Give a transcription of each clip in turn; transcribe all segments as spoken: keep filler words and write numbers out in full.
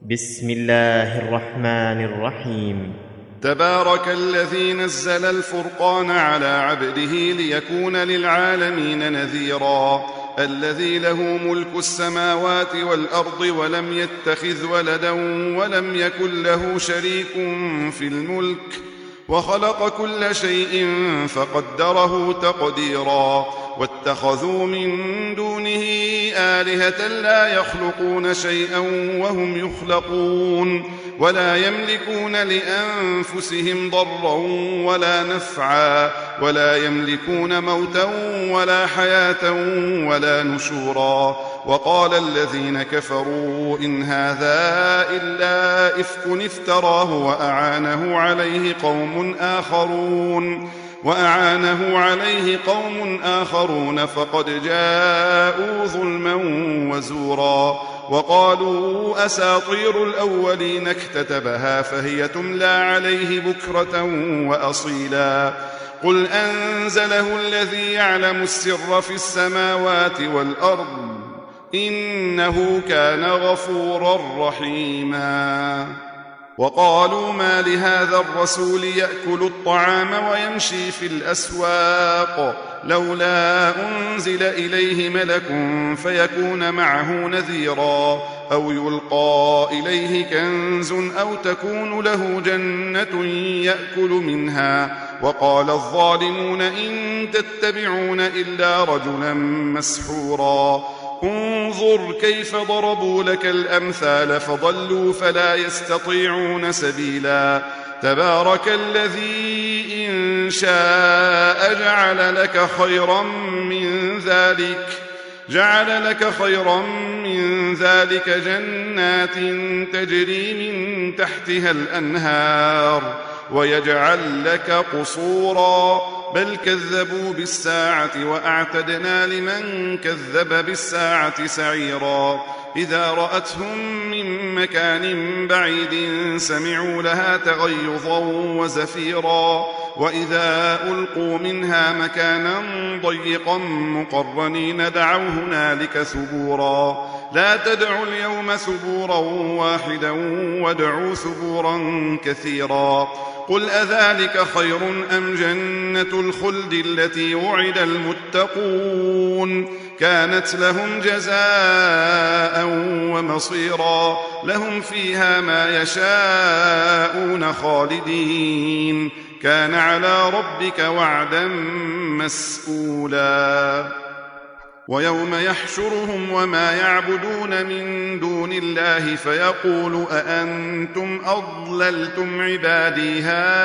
بسم الله الرحمن الرحيم. تبارك الذي نزل الفرقان على عبده ليكون للعالمين نذيرا. الذي له ملك السماوات والأرض ولم يتخذ ولدا ولم يكن له شريك في الملك وخلق كل شيء فقدره تقديرا. واتخذوا من دونه آلهة لا يخلقون شيئا وهم يخلقون ولا يملكون لأنفسهم ضرا ولا نفعا ولا يملكون موتا ولا حياة ولا نشورا. وقال الذين كفروا إن هذا إلا إفك افتراه وأعانه عليه قوم آخرون وأعانه عليه قوم آخرون فقد جاءوا ظلما وزورا. وقالوا أساطير الأولين اكتتبها فهي تملى عليه بكرة وأصيلا. قل أنزله الذي يعلم السر في السماوات والأرض إنه كان غفورا رحيما. وقالوا ما لهذا الرسول يأكل الطعام ويمشي في الأسواق لولا أنزل إليه ملك فيكون معه نذيرا أو يلقى إليه كنز أو تكون له جنة يأكل منها. وقال الظالمون إن تتبعون إلا رجلا مسحورا. انظر كيف ضربوا لك الأمثال فضلوا فلا يستطيعون سبيلا. تبارك الذي إن شاء جعل لك خيرا من ذلك جعل لك خيرا من ذلك جنات تجري من تحتها الأنهار ويجعل لك قصورا بل كذبوا بالساعة وأعتدنا لمن كذب بالساعة سعيرا. إذا رأتهم من مكان بعيد سمعوا لها تغيظا وزفيرا وإذا ألقوا منها مكانا ضيقا مقرنين دعوا هنالك ثبورا. لا تدعوا اليوم ثبورا واحدا وادعوا ثبورا كثيرا. قل أذلك خير أم جنة الخلد التي وعد المتقون كانت لهم جزاء ومصيرا. لهم فيها ما يشاءون خالدين كان على ربك وعدا مسئولا. ويوم يحشرهم وما يعبدون من دون الله فيقول أأنتم أضللتم عبادي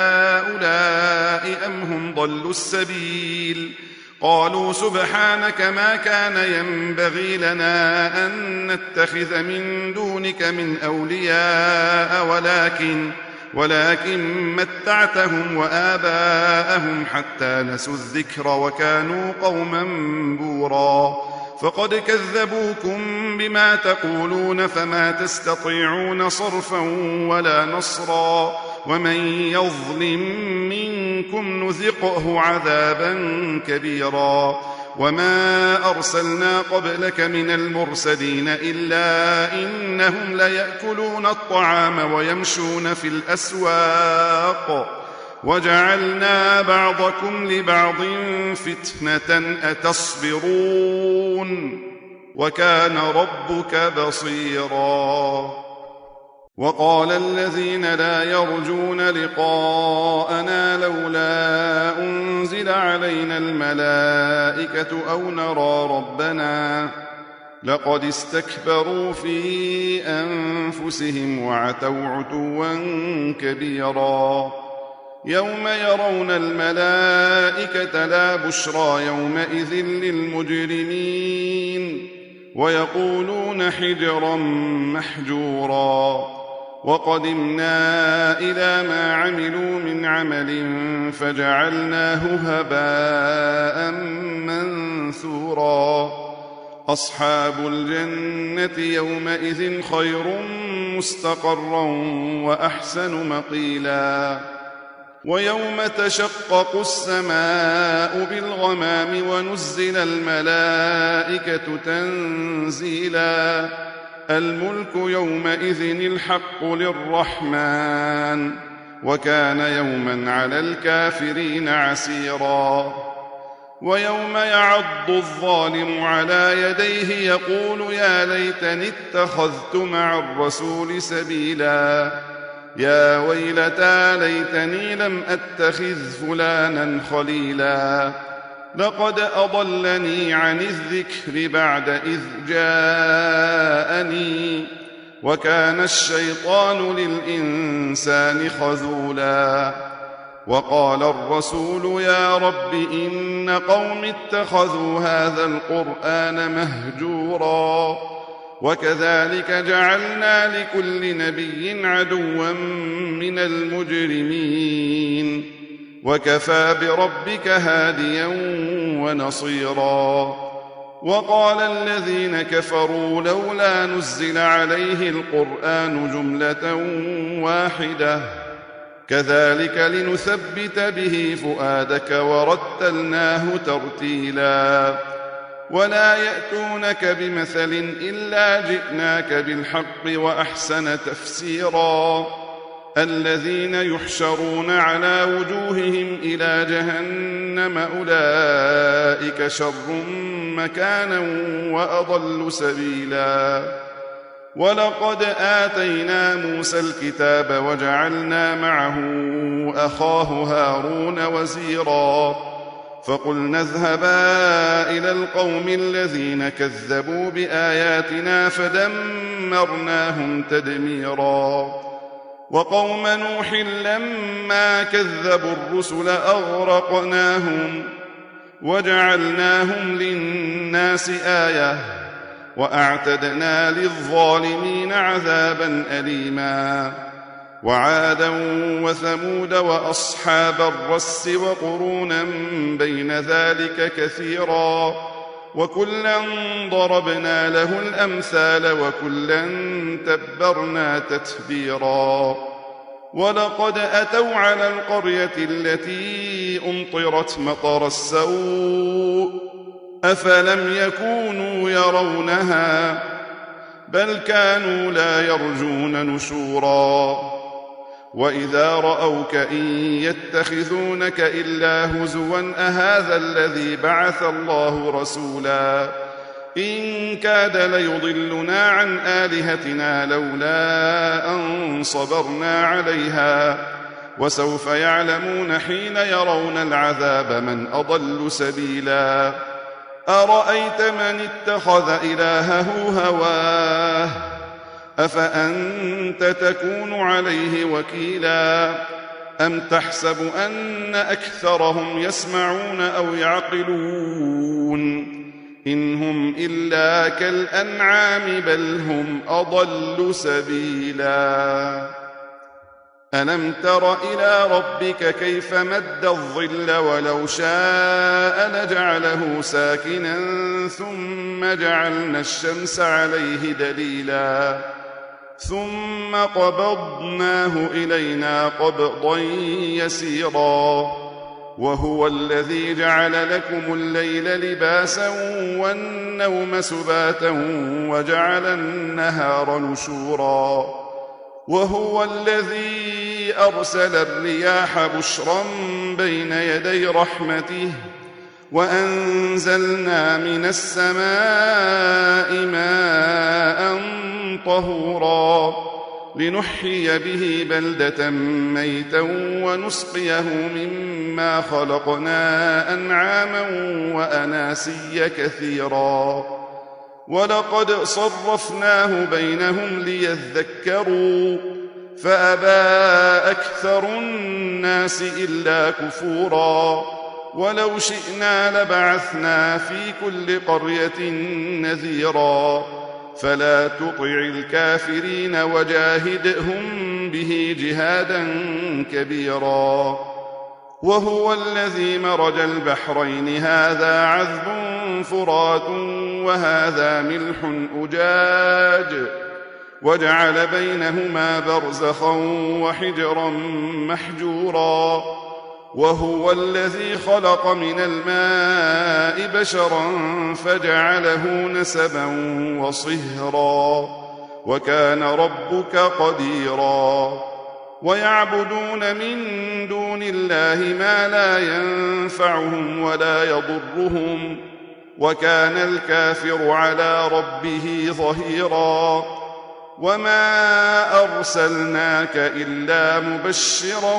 هؤلاء أم هم ضلوا السبيل. قالوا سبحانك ما كان ينبغي لنا أن نتخذ من دونك من أولياء ولكن ولكن متعتهم وآباءهم حتى نسوا الذكر وكانوا قوما بورا. فقد كذبوكم بما تقولون فما تستطيعون صرفا ولا نصرا. ومن يظلم منكم نذقه عذابا كبيرا. وما أرسلنا قبلك من المرسلين إلا إنهم ليأكلون الطعام ويمشون في الأسواق وجعلنا بعضكم لبعض فتنة أتصبرون وكان ربك بصيرا. وقال الذين لا يرجون لقاءنا لولا أنزل علينا الملائكة أو نرى ربنا لقد استكبروا في أنفسهم وعتوا عتوا كبيرا. يوم يرون الملائكة لا بشرى يومئذ للمجرمين ويقولون حجرا محجورا. وقدمنا إلى ما عملوا من عمل فجعلناه هباء منثورا. أصحاب الجنة يومئذ خير مستقرا وأحسن مقيلا. ويوم تشقق السماء بالغمام ونزل الملائكة تنزيلا. الملك يومئذ الحق للرحمن وكان يوما على الكافرين عسيرا. ويوم يعض الظالم على يديه يقول يا ليتني اتخذت مع الرسول سبيلا يا ويلتى ليتني لم أتخذ فلانا خليلا لقد أضلني عن الذكر بعد إذ جاءني وكان الشيطان للإنسان خذولا. وقال الرسول يا رب إن قوم اتخذوا هذا القرآن مهجورا وكذلك جعلنا لكل نبي عدوا من المجرمين وكفى بربك هاديا ونصيرا. وقال الذين كفروا لولا نزل عليه القرآن جملة واحدة كذلك لنثبت به فؤادك ورتلناه ترتيلا. ولا يأتونك بمثل إلا جئناك بالحق وأحسن تفسيرا. الذين يحشرون على وجوههم إلى جهنم أولئك شر مكانا وأضل سبيلا. ولقد آتينا موسى الكتاب وجعلنا معه أخاه هارون وزيرا فقلنا اذهبا إلى القوم الذين كذبوا بآياتنا فدمرناهم تدميرا. وقوم نوح لما كذبوا الرسل أغرقناهم وجعلناهم للناس آية وأعتدنا للظالمين عذابا أليما. وعادا وثمود وأصحاب الرس وقرونا بين ذلك كثيرا وكلا ضربنا له الأمثال وكلا تبرنا تتبيرا. ولقد أتوا على القرية التي أمطرت مطر السوء أفلم يكونوا يرونها بل كانوا لا يرجون نشورا. وإذا رأوك إن يتخذونك إلا هزوا أهذا الذي بعث الله رسولا إن كاد ليضلنا عن آلهتنا لولا أن صبرنا عليها وسوف يعلمون حين يرون العذاب من أضل سبيلا. أرأيت من اتخذ إلهه هواه أفأنت تكون عليه وكيلا أم تحسب أن أكثرهم يسمعون أو يعقلون إن هم إلا كالأنعام بل هم أضل سبيلا. ألم تر إلى ربك كيف مد الظل ولو شاء لجعله ساكنا ثم جعلنا الشمس عليه دليلا ثم قبضناه إلينا قبضا يسيرا. وهو الذي جعل لكم الليل لباسا والنوم سباتا وجعل النهار نشورا. وهو الذي أرسل الرياح بشرا بين يدي رحمته وأنزلنا من السماء ماء طهورا لنحيي به بلدة ميتا ونسقيه مما خلقنا أنعاما وأناسيا كثيرا. ولقد صرفناه بينهم ليذكروا فأبى أكثر الناس إلا كفورا. ولو شئنا لبعثنا في كل قرية نذيرا فلا تطع الكافرين وجاهدهم به جهادا كبيرا. وهو الذي مرج البحرين هذا عذب فرات وهذا ملح أجاج وجعل بينهما برزخا وحجرا محجورا. وهو الذي خلق من الماء بشرا فجعله نسبا وصهرا وكان ربك قديرا ويعبدون من دون الله ما لا ينفعهم ولا يضرهم وكان الكافر على ربه ظهيرا وما أرسلناك إلا مبشرا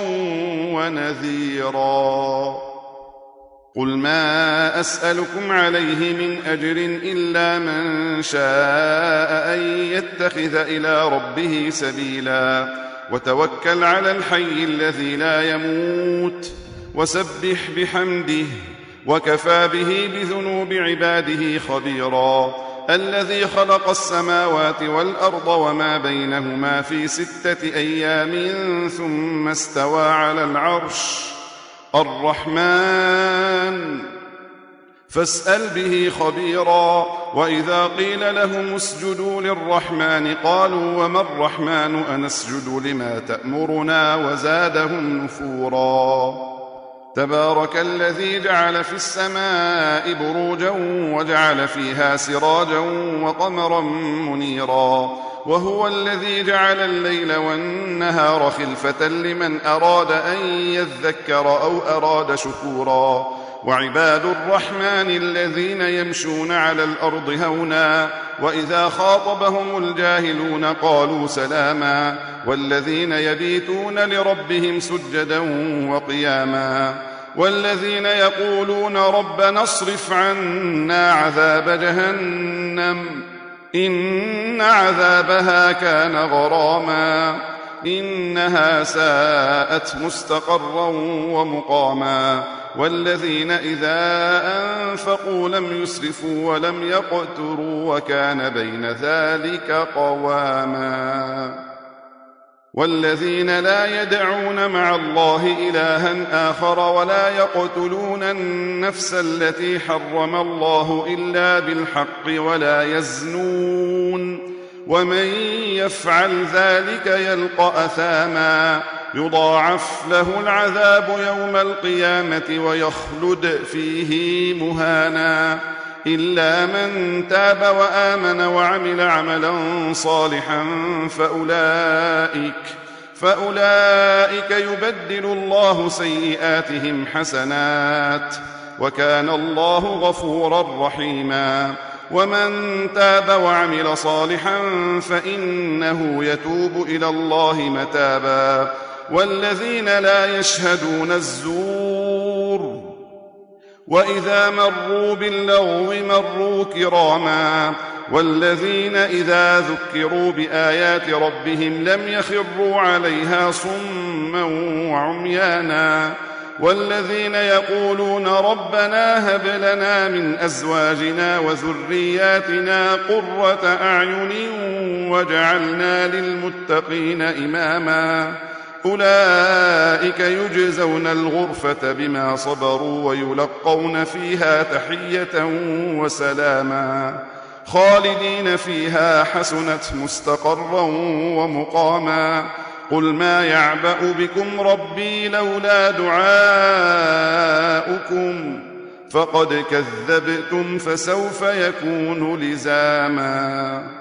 ونذيرا قل ما أسألكم عليه من أجر إلا من شاء أن يتخذ إلى ربه سبيلا وتوكل على الحي الذي لا يموت وسبح بحمده وكفى به بذنوب عباده خبيرا الذي خلق السماوات والأرض وما بينهما في ستة أيام ثم استوى على العرش الرحمن فاسأل به خبيرا وإذا قيل لهم اسجدوا للرحمن قالوا وما الرحمن أنسجد لما تأمرنا وزادهم نفورا تبارك الذي جعل في السماء بروجا وجعل فيها سراجا وقمرا منيرا وهو الذي جعل الليل والنهار خلفة لمن أراد أن يذكر أو أراد شكورا وعباد الرحمن الذين يمشون على الأرض هونا وإذا خاطبهم الجاهلون قالوا سلاما والذين يبيتون لربهم سجدا وقياما والذين يقولون ربنا اصرف عنا عذاب جهنم إن عذابها كان غراما إنها ساءت مستقرا ومقاما والذين إذا أنفقوا لم يسرفوا ولم يقتروا وكان بين ذلك قواما والذين لا يدعون مع الله إلها آخر ولا يقتلون النفس التي حرم الله إلا بالحق ولا يزنون ومن يفعل ذلك يلقى أثاما يضاعف له العذاب يوم القيامة ويخلد فيه مهانا إلا من تاب وآمن وعمل عملا صالحا فأولئك فأولئك يبدل الله سيئاتهم حسنات وكان الله غفورا رحيما ومن تاب وعمل صالحا فإنه يتوب إلى الله متابا والذين لا يشهدون الزور وإذا مروا باللغو مروا كراما والذين إذا ذكروا بآيات ربهم لم يخروا عليها صما وعميانا والذين يقولون ربنا هب لنا من أزواجنا وذرياتنا قرة أعين واجعلنا للمتقين إماما أولئك يجزون الغرفة بما صبروا ويلقون فيها تحية وسلاما خالدين فيها حسنت مستقرا ومقاما قل ما يعبأ بكم ربي لولا دعاؤكم فقد كذبتم فسوف يكون لزاما